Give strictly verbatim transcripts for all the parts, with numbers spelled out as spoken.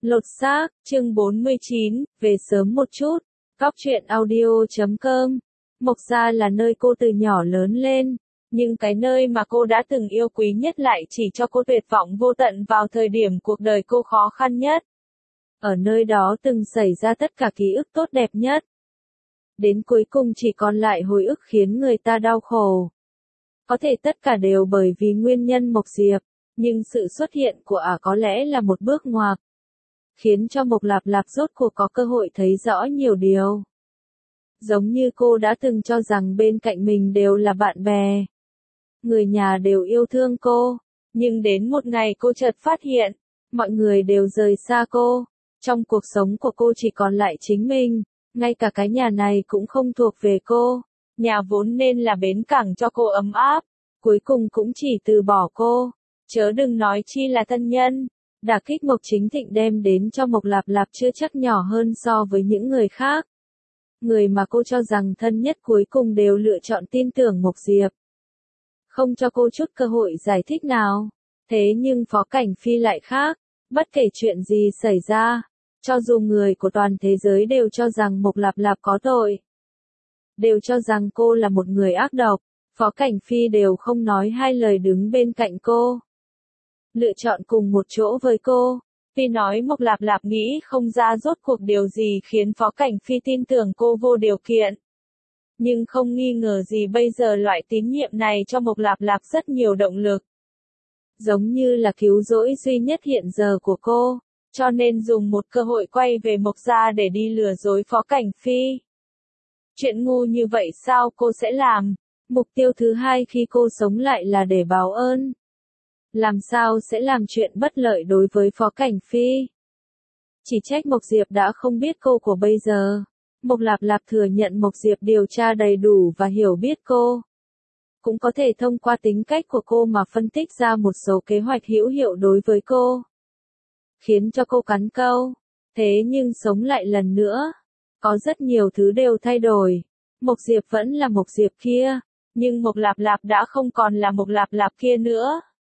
Lột xác, chương bốn mươi chín, về sớm một chút. Cóc truyện audio chấm com. Mộc gia là nơi cô từ nhỏ lớn lên, nhưng cái nơi mà cô đã từng yêu quý nhất lại chỉ cho cô tuyệt vọng vô tận vào thời điểm cuộc đời cô khó khăn nhất. Ở nơi đó từng xảy ra tất cả ký ức tốt đẹp nhất. Đến cuối cùng chỉ còn lại hồi ức khiến người ta đau khổ. Có thể tất cả đều bởi vì nguyên nhân Mộc Diệp, nhưng sự xuất hiện của ả có lẽ là một bước ngoặt, khiến cho Mộc Lạp Lạp rốt cuộc có cơ hội thấy rõ nhiều điều. Giống như cô đã từng cho rằng bên cạnh mình đều là bạn bè, người nhà đều yêu thương cô, nhưng đến một ngày cô chợt phát hiện, mọi người đều rời xa cô, trong cuộc sống của cô chỉ còn lại chính mình, ngay cả cái nhà này cũng không thuộc về cô, nhà vốn nên là bến cảng cho cô ấm áp, cuối cùng cũng chỉ từ bỏ cô, chớ đừng nói chi là thân nhân. Đả kích Mộc Chính Thịnh đem đến cho Mộc Lạp Lạp chưa chắc nhỏ hơn so với những người khác. Người mà cô cho rằng thân nhất cuối cùng đều lựa chọn tin tưởng Mộc Diệp. Không cho cô chút cơ hội giải thích nào. Thế nhưng Phó Cảnh Phi lại khác, bất kể chuyện gì xảy ra, cho dù người của toàn thế giới đều cho rằng Mộc Lạp Lạp có tội, đều cho rằng cô là một người ác độc, Phó Cảnh Phi đều không nói hai lời đứng bên cạnh cô, lựa chọn cùng một chỗ với cô. Tuy nói Mộc Lạp Lạp nghĩ không ra rốt cuộc điều gì khiến Phó Cảnh Phi tin tưởng cô vô điều kiện. Nhưng không nghi ngờ gì bây giờ loại tín nhiệm này cho Mộc Lạp Lạp rất nhiều động lực. Giống như là cứu rỗi duy nhất hiện giờ của cô, cho nên dùng một cơ hội quay về Mộc gia để đi lừa dối Phó Cảnh Phi. Chuyện ngu như vậy sao cô sẽ làm? Mục tiêu thứ hai khi cô sống lại là để báo ơn. Làm sao sẽ làm chuyện bất lợi đối với Phó Cảnh Phi? Chỉ trách Mộc Diệp đã không biết cô của bây giờ. Mộc Lạp Lạp thừa nhận Mộc Diệp điều tra đầy đủ và hiểu biết cô. Cũng có thể thông qua tính cách của cô mà phân tích ra một số kế hoạch hữu hiệu đối với cô. Khiến cho cô cắn câu. Thế nhưng sống lại lần nữa. Có rất nhiều thứ đều thay đổi. Mộc Diệp vẫn là Mộc Diệp kia. Nhưng Mộc Lạp Lạp đã không còn là Mộc Lạp Lạp kia nữa.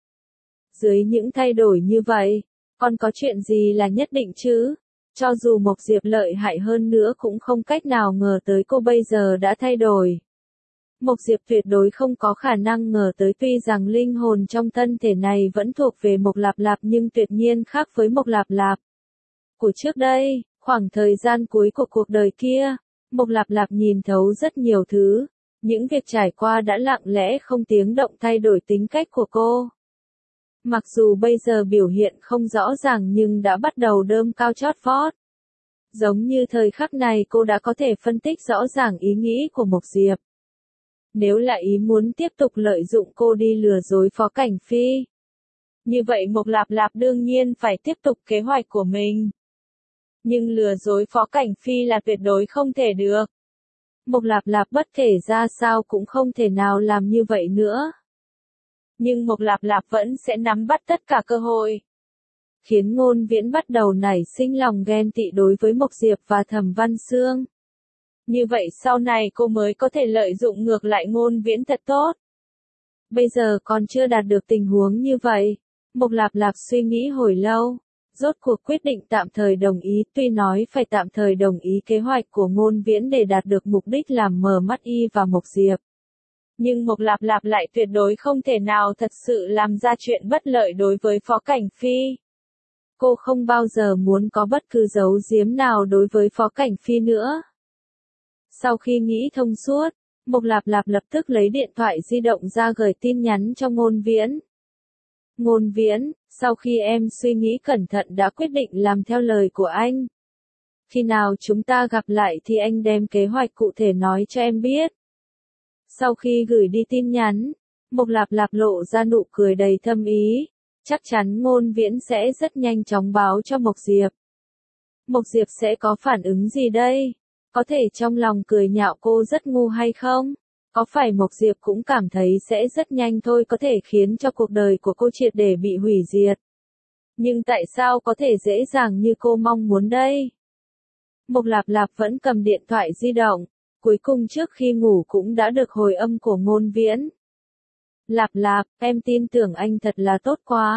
Dưới những thay đổi như vậy, còn có chuyện gì là nhất định chứ? Cho dù Mộc Diệp lợi hại hơn nữa cũng không cách nào ngờ tới cô bây giờ đã thay đổi. Mộc Diệp tuyệt đối không có khả năng ngờ tới tuy rằng linh hồn trong thân thể này vẫn thuộc về Mộc Lạp Lạp nhưng tuyệt nhiên khác với Mộc Lạp Lạp của trước đây, khoảng thời gian cuối của cuộc đời kia, Mộc Lạp Lạp nhìn thấu rất nhiều thứ, những việc trải qua đã lặng lẽ không tiếng động thay đổi tính cách của cô. Mặc dù bây giờ biểu hiện không rõ ràng nhưng đã bắt đầu đơm cao chót vót. Giống như thời khắc này cô đã có thể phân tích rõ ràng ý nghĩ của Mộc Diệp. Nếu là ý muốn tiếp tục lợi dụng cô đi lừa dối Phó Cảnh Phi, như vậy Mộc Lạp Lạp đương nhiên phải tiếp tục kế hoạch của mình. Nhưng lừa dối Phó Cảnh Phi là tuyệt đối không thể được. Mộc Lạp Lạp bất kể ra sao cũng không thể nào làm như vậy nữa. Nhưng Mộc Lạp Lạp vẫn sẽ nắm bắt tất cả cơ hội. Khiến Ngôn Viễn bắt đầu nảy sinh lòng ghen tị đối với Mộc Diệp và Thẩm Văn Xương. Như vậy sau này cô mới có thể lợi dụng ngược lại Ngôn Viễn thật tốt. Bây giờ còn chưa đạt được tình huống như vậy. Mộc Lạp Lạp suy nghĩ hồi lâu. Rốt cuộc quyết định tạm thời đồng ý, tuy nói phải tạm thời đồng ý kế hoạch của Ngôn Viễn để đạt được mục đích làm mờ mắt y và Mộc Diệp. Nhưng Mộc Lạp Lạp lại tuyệt đối không thể nào thật sự làm ra chuyện bất lợi đối với Phó Cảnh Phi. Cô không bao giờ muốn có bất cứ giấu giếm nào đối với Phó Cảnh Phi nữa. Sau khi nghĩ thông suốt, Mộc Lạp Lạp lập tức lấy điện thoại di động ra gửi tin nhắn cho Ngôn Viễn. Ngôn Viễn, sau khi em suy nghĩ cẩn thận đã quyết định làm theo lời của anh. Khi nào chúng ta gặp lại thì anh đem kế hoạch cụ thể nói cho em biết. Sau khi gửi đi tin nhắn, Mộc Lạp Lạp lộ ra nụ cười đầy thâm ý. Chắc chắn Ngôn Viễn sẽ rất nhanh chóng báo cho Mộc Diệp. Mộc Diệp sẽ có phản ứng gì đây? Có thể trong lòng cười nhạo cô rất ngu hay không? Có phải Mộc Diệp cũng cảm thấy sẽ rất nhanh thôi có thể khiến cho cuộc đời của cô triệt để bị hủy diệt? Nhưng tại sao có thể dễ dàng như cô mong muốn đây? Mộc Lạp Lạp vẫn cầm điện thoại di động. Cuối cùng trước khi ngủ cũng đã được hồi âm của Ngôn Viễn. Lạp Lạp, em tin tưởng anh thật là tốt quá.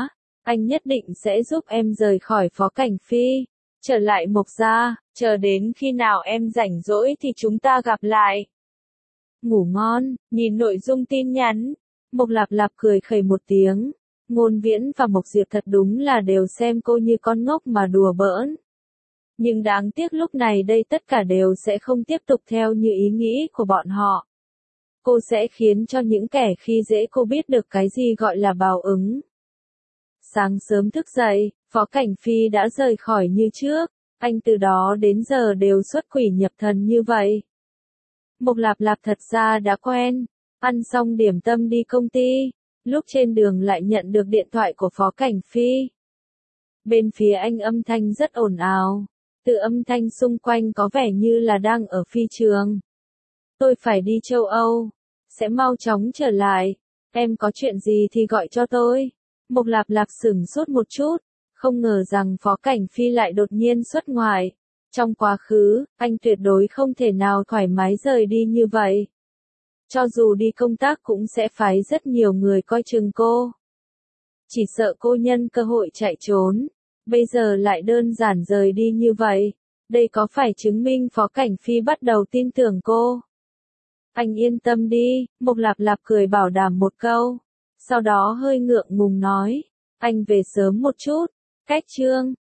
anh nhất định sẽ giúp em rời khỏi Phó Cảnh Phi. Trở lại Mộc gia, chờ đến khi nào em rảnh rỗi thì chúng ta gặp lại. Ngủ ngon, nhìn nội dung tin nhắn. Mộc Lạp Lạp cười khẩy một tiếng. Ngôn Viễn và Mộc Diệp thật đúng là đều xem cô như con ngốc mà đùa bỡn. Nhưng đáng tiếc lúc này đây tất cả đều sẽ không tiếp tục theo như ý nghĩ của bọn họ. Cô sẽ khiến cho những kẻ khi dễ cô biết được cái gì gọi là báo ứng. Sáng sớm thức dậy, Phó Cảnh Phi đã rời khỏi như trước, anh từ đó đến giờ đều xuất quỷ nhập thần như vậy. Mộc Lạp Lạp thật ra đã quen, ăn xong điểm tâm đi công ty, lúc trên đường lại nhận được điện thoại của Phó Cảnh Phi. Bên phía anh âm thanh rất ồn ào, từ âm thanh xung quanh có vẻ như là đang ở phi trường. Tôi phải đi châu Âu, sẽ mau chóng trở lại, em có chuyện gì thì gọi cho tôi. Mộc Lạp Lạp sửng sốt một chút, không ngờ rằng Phó Cảnh Phi lại đột nhiên xuất ngoại. Trong quá khứ, anh tuyệt đối không thể nào thoải mái rời đi như vậy. Cho dù đi công tác cũng sẽ phái rất nhiều người coi chừng cô. Chỉ sợ cô nhân cơ hội chạy trốn, bây giờ lại đơn giản rời đi như vậy. Đây có phải chứng minh Phó Cảnh Phi bắt đầu tin tưởng cô? Anh yên tâm đi, Mộc Lạp Lạp cười bảo đảm một câu. Sau đó hơi ngượng ngùng nói, anh về sớm một chút, cách chương.